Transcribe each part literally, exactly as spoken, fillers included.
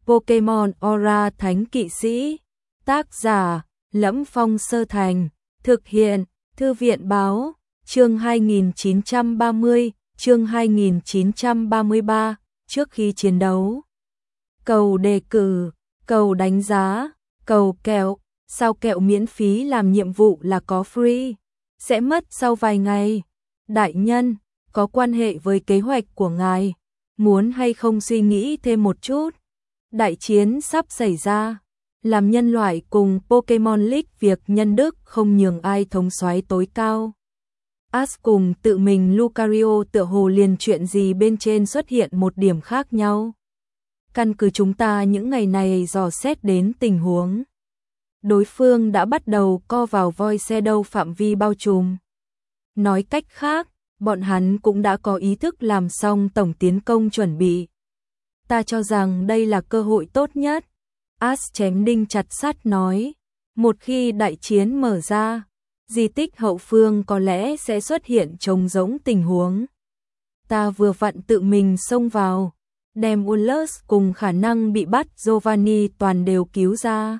Pokemon Aura Thánh Kỵ Sĩ. Tác giả: Lẫm Phong Sơ Thành. Thực hiện: Thư viện báo. Chương hai nghìn chín trăm ba mươi, chương hai nghìn chín trăm ba mươi ba, trước khi chiến đấu. Cầu đề cử, cầu đánh giá, cầu kẹo, sao kẹo miễn phí làm nhiệm vụ là có free, sẽ mất sau vài ngày. Đại nhân, có quan hệ với kế hoạch của ngài, muốn hay không suy nghĩ thêm một chút. Đại chiến sắp xảy ra, làm nhân loại cùng Pokemon League việc nhân đức không nhường ai thống soái tối cao. Ash cùng tự mình Lucario tựa hồ liền chuyện gì bên trên xuất hiện một điểm khác nhau. Căn cứ chúng ta những ngày này dò xét đến tình huống, đối phương đã bắt đầu co vào Void Shadow phạm vi bao trùm. Nói cách khác, bọn hắn cũng đã có ý thức làm xong tổng tiến công chuẩn bị. Ta cho rằng đây là cơ hội tốt nhất. Ash chém đinh chặt sắt nói, một khi đại chiến mở ra, di tích hậu phương có lẽ sẽ xuất hiện trống rỗng tình huống. Ta vừa vặn tự mình xông vào, đem Ullus cùng khả năng bị bắt Giovanni toàn đều cứu ra.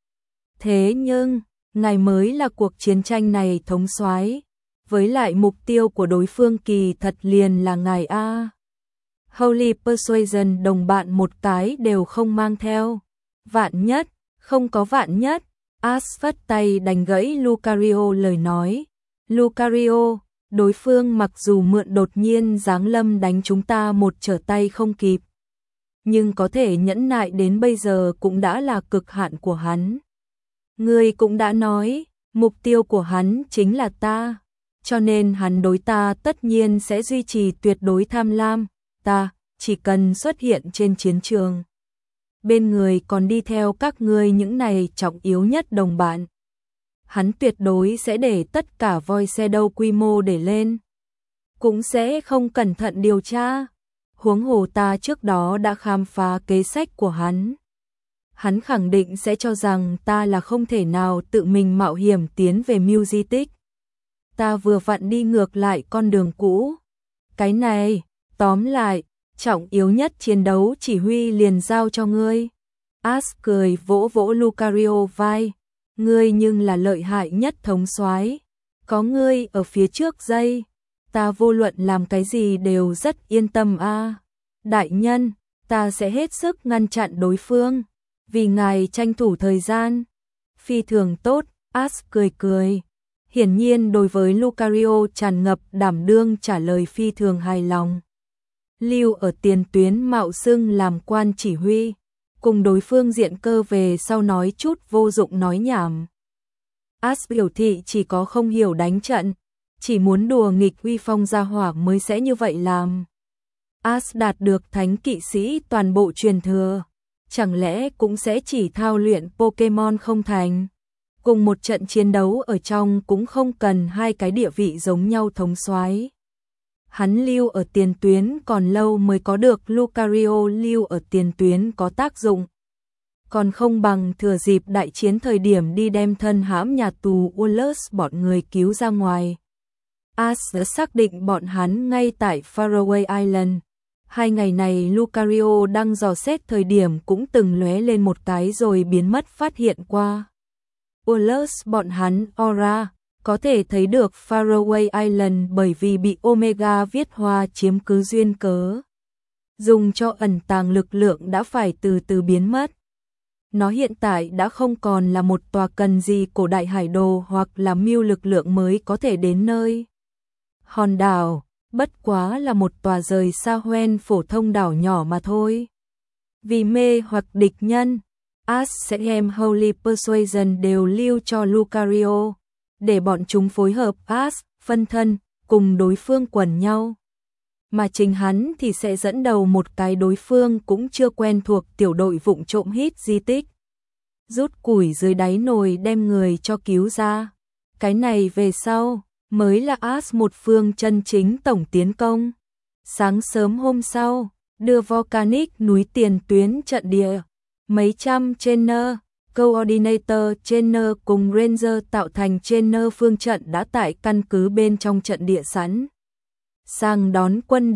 Thế nhưng, ngài mới là cuộc chiến tranh này thống soái, với lại mục tiêu của đối phương kỳ thật liền là ngài a. Holy Persuasion đồng bạn một cái đều không mang theo. Vạn nhất, không có vạn nhất. Ash phất tay đánh gãy Lucario lời nói. Lucario, đối phương mặc dù mượn đột nhiên giáng lâm đánh chúng ta một trở tay không kịp, nhưng có thể nhẫn nại đến bây giờ cũng đã là cực hạn của hắn. Ngươi cũng đã nói, mục tiêu của hắn chính là ta, cho nên hắn đối ta tất nhiên sẽ duy trì tuyệt đối tham lam. Ta chỉ cần xuất hiện trên chiến trường, bên người còn đi theo các ngươi những này trọng yếu nhất đồng bạn, hắn tuyệt đối sẽ để tất cả Void Shadow quy mô để lên, cũng sẽ không cẩn thận điều tra. Huống hồ ta trước đó đã khám phá kế sách của hắn. Hắn khẳng định sẽ cho rằng ta là không thể nào tự mình mạo hiểm tiến về Mew di tích. Ta vừa vặn đi ngược lại con đường cũ. Cái này, tóm lại, trọng yếu nhất chiến đấu chỉ huy liền giao cho ngươi. Ash cười vỗ vỗ Lucario vai. Ngươi nhưng là lợi hại nhất thống soái. Có ngươi ở phía trước dây, ta vô luận làm cái gì đều rất yên tâm a. À. Đại nhân, ta sẽ hết sức ngăn chặn đối phương, vì ngài tranh thủ thời gian. Phi thường tốt, Ash cười cười. Hiển nhiên đối với Lucario tràn ngập đảm đương trả lời phi thường hài lòng. Lưu ở tiền tuyến mạo xưng làm quan chỉ huy, cùng đối phương diện cơ về sau nói chút vô dụng nói nhảm. Ash biểu thị chỉ có không hiểu đánh trận, chỉ muốn đùa nghịch uy phong gia hỏa mới sẽ như vậy làm. Ash đạt được thánh kỵ sĩ toàn bộ truyền thừa, chẳng lẽ cũng sẽ chỉ thao luyện Pokemon không thành? Cùng một trận chiến đấu ở trong cũng không cần hai cái địa vị giống nhau thống soái. Hắn lưu ở tiền tuyến còn lâu mới có được Lucario lưu ở tiền tuyến có tác dụng. Còn không bằng thừa dịp đại chiến thời điểm đi đem thân hãm nhà tù Ullus bọn người cứu ra ngoài. Ash đã xác định bọn hắn ngay tại Faraway Island. Hai ngày này Lucario đang dò xét thời điểm cũng từng lóe lên một cái rồi biến mất phát hiện qua. Ullus bọn hắn Aura có thể thấy được Faraway Island bởi vì bị Omega viết hoa chiếm cứ duyên cớ. Dùng cho ẩn tàng lực lượng đã phải từ từ biến mất. Nó hiện tại đã không còn là một tòa cần gì cổ đại hải đồ hoặc là Mew lực lượng mới có thể đến nơi. Hòn đảo, bất quá là một tòa rời xa hoen phổ thông đảo nhỏ mà thôi. Vì mê hoặc địch nhân, Ash sẽ đem Holy Persuasion đều lưu cho Lucario, để bọn chúng phối hợp Ash, phân thân, cùng đối phương quần nhau. Mà chính hắn thì sẽ dẫn đầu một cái đối phương cũng chưa quen thuộc tiểu đội vụng trộm hít di tích. Rút củi dưới đáy nồi đem người cho cứu ra. Cái này về sau, mới là Ash một phương chân chính tổng tiến công. Sáng sớm hôm sau, đưa Volcanic núi tiền tuyến trận địa. Mấy trăm trainer, coordinator trainer cùng ranger tạo thành trainer phương trận đã tại căn cứ bên trong trận địa sẵn. Sang đón quân địch,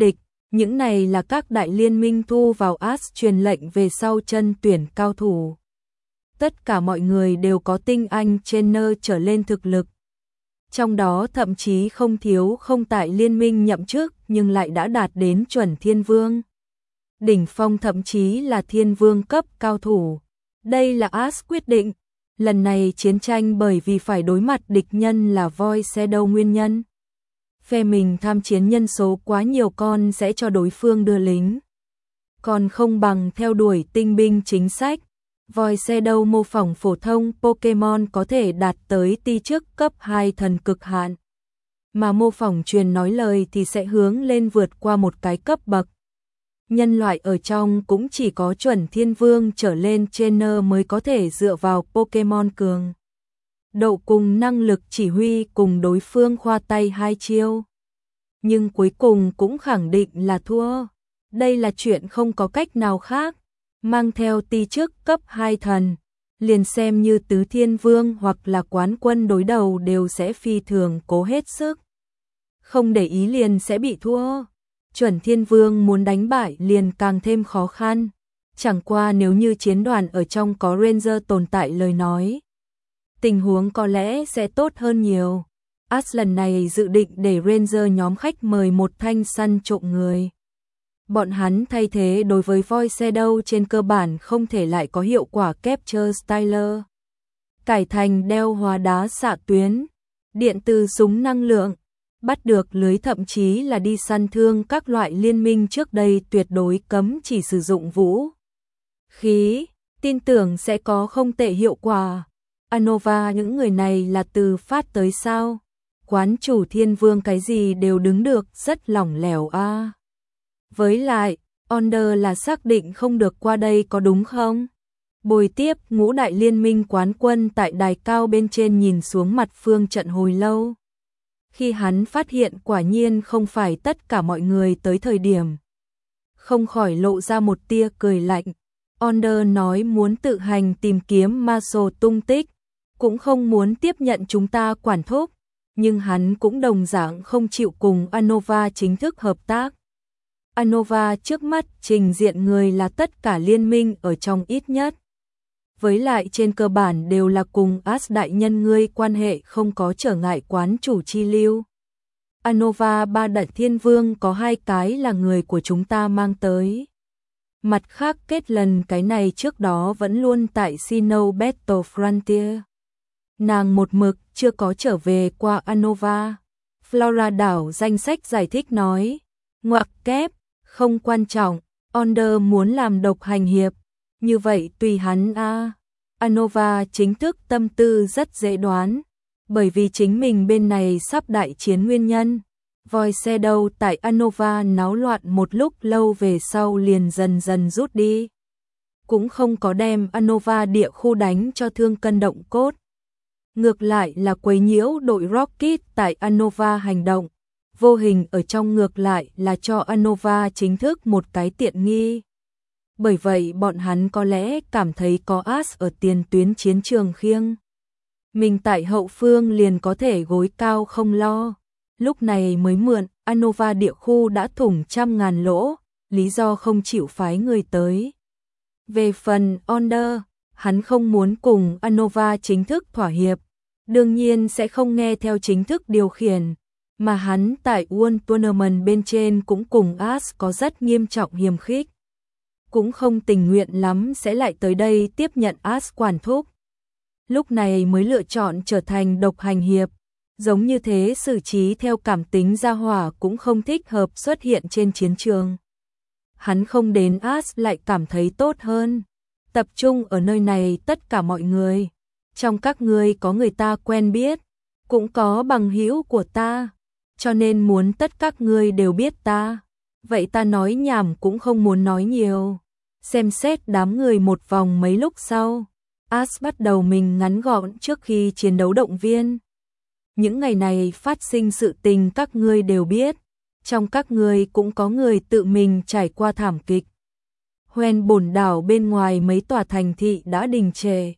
Những này là các đại liên minh thu vào As truyền lệnh về sau chân tuyển cao thủ. Tất cả mọi người đều có tinh anh trainer trở lên thực lực. Trong đó thậm chí không thiếu không tại liên minh nhậm chức nhưng lại đã đạt đến chuẩn thiên vương. Đỉnh phong thậm chí là thiên vương cấp cao thủ. Đây là As quyết định. Lần này chiến tranh bởi vì phải đối mặt địch nhân là Void Shadow nguyên nhân. Phe mình tham chiến nhân số quá nhiều con sẽ cho đối phương đưa lính. Còn không bằng theo đuổi tinh binh chính sách. Void Shadow mô phỏng phổ thông Pokemon có thể đạt tới ti chức cấp hai thần cực hạn. Mà mô phỏng truyền nói lời thì sẽ hướng lên vượt qua một cái cấp bậc. Nhân loại ở trong cũng chỉ có chuẩn thiên vương trở lên trainer mới có thể dựa vào Pokemon cường độ cùng năng lực chỉ huy cùng đối phương khoa tay hai chiêu. Nhưng cuối cùng cũng khẳng định là thua. Đây là chuyện không có cách nào khác. Mang theo ti chức cấp hai thần, liền xem như tứ thiên vương hoặc là quán quân đối đầu đều sẽ phi thường cố hết sức. Không để ý liền sẽ bị thua. Chuẩn thiên vương muốn đánh bại liền càng thêm khó khăn. Chẳng qua nếu như chiến đoàn ở trong có Ranger tồn tại lời nói, tình huống có lẽ sẽ tốt hơn nhiều. As lần này dự định để Ranger nhóm khách mời một thanh săn trộm người. Bọn hắn thay thế đối với Void Shadow trên cơ bản không thể lại có hiệu quả Capture Styler. Cải thành đeo hóa đá xạ tuyến, điện từ súng năng lượng, bắt được lưới thậm chí là đi săn thương các loại liên minh trước đây tuyệt đối cấm chỉ sử dụng vũ khí, tin tưởng sẽ có không tệ hiệu quả. Anova những người này là từ phát tới sao? Quán chủ thiên vương cái gì đều đứng được rất lỏng lẻo a. À. Với lại, order là xác định không được qua đây có đúng không? Bồi tiếp ngũ đại liên minh quán quân tại đài cao bên trên nhìn xuống mặt phương trận hồi lâu. Khi hắn phát hiện quả nhiên không phải tất cả mọi người tới thời điểm. Không khỏi lộ ra một tia cười lạnh. Order nói muốn tự hành tìm kiếm Marshall tung tích, cũng không muốn tiếp nhận chúng ta quản thúc, nhưng hắn cũng đồng dạng không chịu cùng Anova chính thức hợp tác. Anova trước mắt trình diện người là tất cả liên minh ở trong ít nhất. Với lại trên cơ bản đều là cùng As đại nhân ngươi quan hệ không có trở ngại quán chủ chi lưu. Anova ba đại thiên vương có hai cái là người của chúng ta mang tới. Mặt khác kết lần cái này trước đó vẫn luôn tại Sinnoh Battle Frontier. Nàng một mực chưa có trở về qua Anova. Flora đảo danh sách giải thích nói. Ngoặc kép, không quan trọng, Order muốn làm độc hành hiệp. Như vậy tùy hắn a. À. Anova chính thức tâm tư rất dễ đoán. Bởi vì chính mình bên này sắp đại chiến nguyên nhân. Void Shadow tại Anova náo loạn một lúc lâu về sau liền dần dần rút đi. Cũng không có đem Anova địa khu đánh cho thương cân động cốt. Ngược lại là quấy nhiễu đội Rocket tại Anova hành động. Vô hình ở trong ngược lại là cho Anova chính thức một cái tiện nghi. Bởi vậy bọn hắn có lẽ cảm thấy có As ở tiền tuyến chiến trường khiêng. Mình tại hậu phương liền có thể gối cao không lo. Lúc này mới mượn, Anova địa khu đã thủng trăm ngàn lỗ, lý do không chịu phái người tới. Về phần Order, hắn không muốn cùng Anova chính thức thỏa hiệp, đương nhiên sẽ không nghe theo chính thức điều khiển, mà hắn tại World Tournament bên trên cũng cùng As có rất nghiêm trọng hiềm khích. Cũng không tình nguyện lắm sẽ lại tới đây tiếp nhận As quản thúc. Lúc này mới lựa chọn trở thành độc hành hiệp. Giống như thế xử trí theo cảm tính gia hỏa cũng không thích hợp xuất hiện trên chiến trường. Hắn không đến As lại cảm thấy tốt hơn. Tập trung ở nơi này tất cả mọi người. Trong các ngươi có người ta quen biết, cũng có bằng hữu của ta. Cho nên muốn tất các ngươi đều biết ta. Vậy ta nói nhảm cũng không muốn nói nhiều. Xem xét đám người một vòng mấy lúc sau. As bắt đầu mình ngắn gọn trước khi chiến đấu động viên. Những ngày này phát sinh sự tình các ngươi đều biết. Trong các ngươi cũng có người tự mình trải qua thảm kịch. Hoen bổn đảo bên ngoài mấy tòa thành thị đã đình trệ.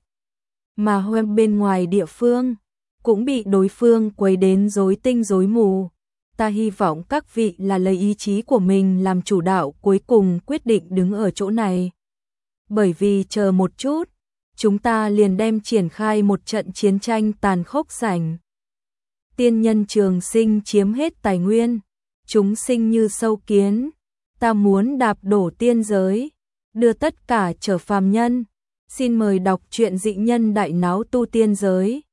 Mà Hoen bên ngoài địa phương cũng bị đối phương quấy đến rối tinh rối mù. ta hy vọng các vị là lấy ý chí của mình làm chủ đạo cuối cùng quyết định đứng ở chỗ này. Bởi vì chờ một chút, chúng ta liền đem triển khai một trận chiến tranh tàn khốc sảnh. Tiên nhân trường sinh chiếm hết tài nguyên, chúng sinh như sâu kiến, ta muốn đạp đổ tiên giới, đưa tất cả trở phàm nhân. Xin mời đọc truyện Dị Nhân Đại Náo Tu Tiên Giới.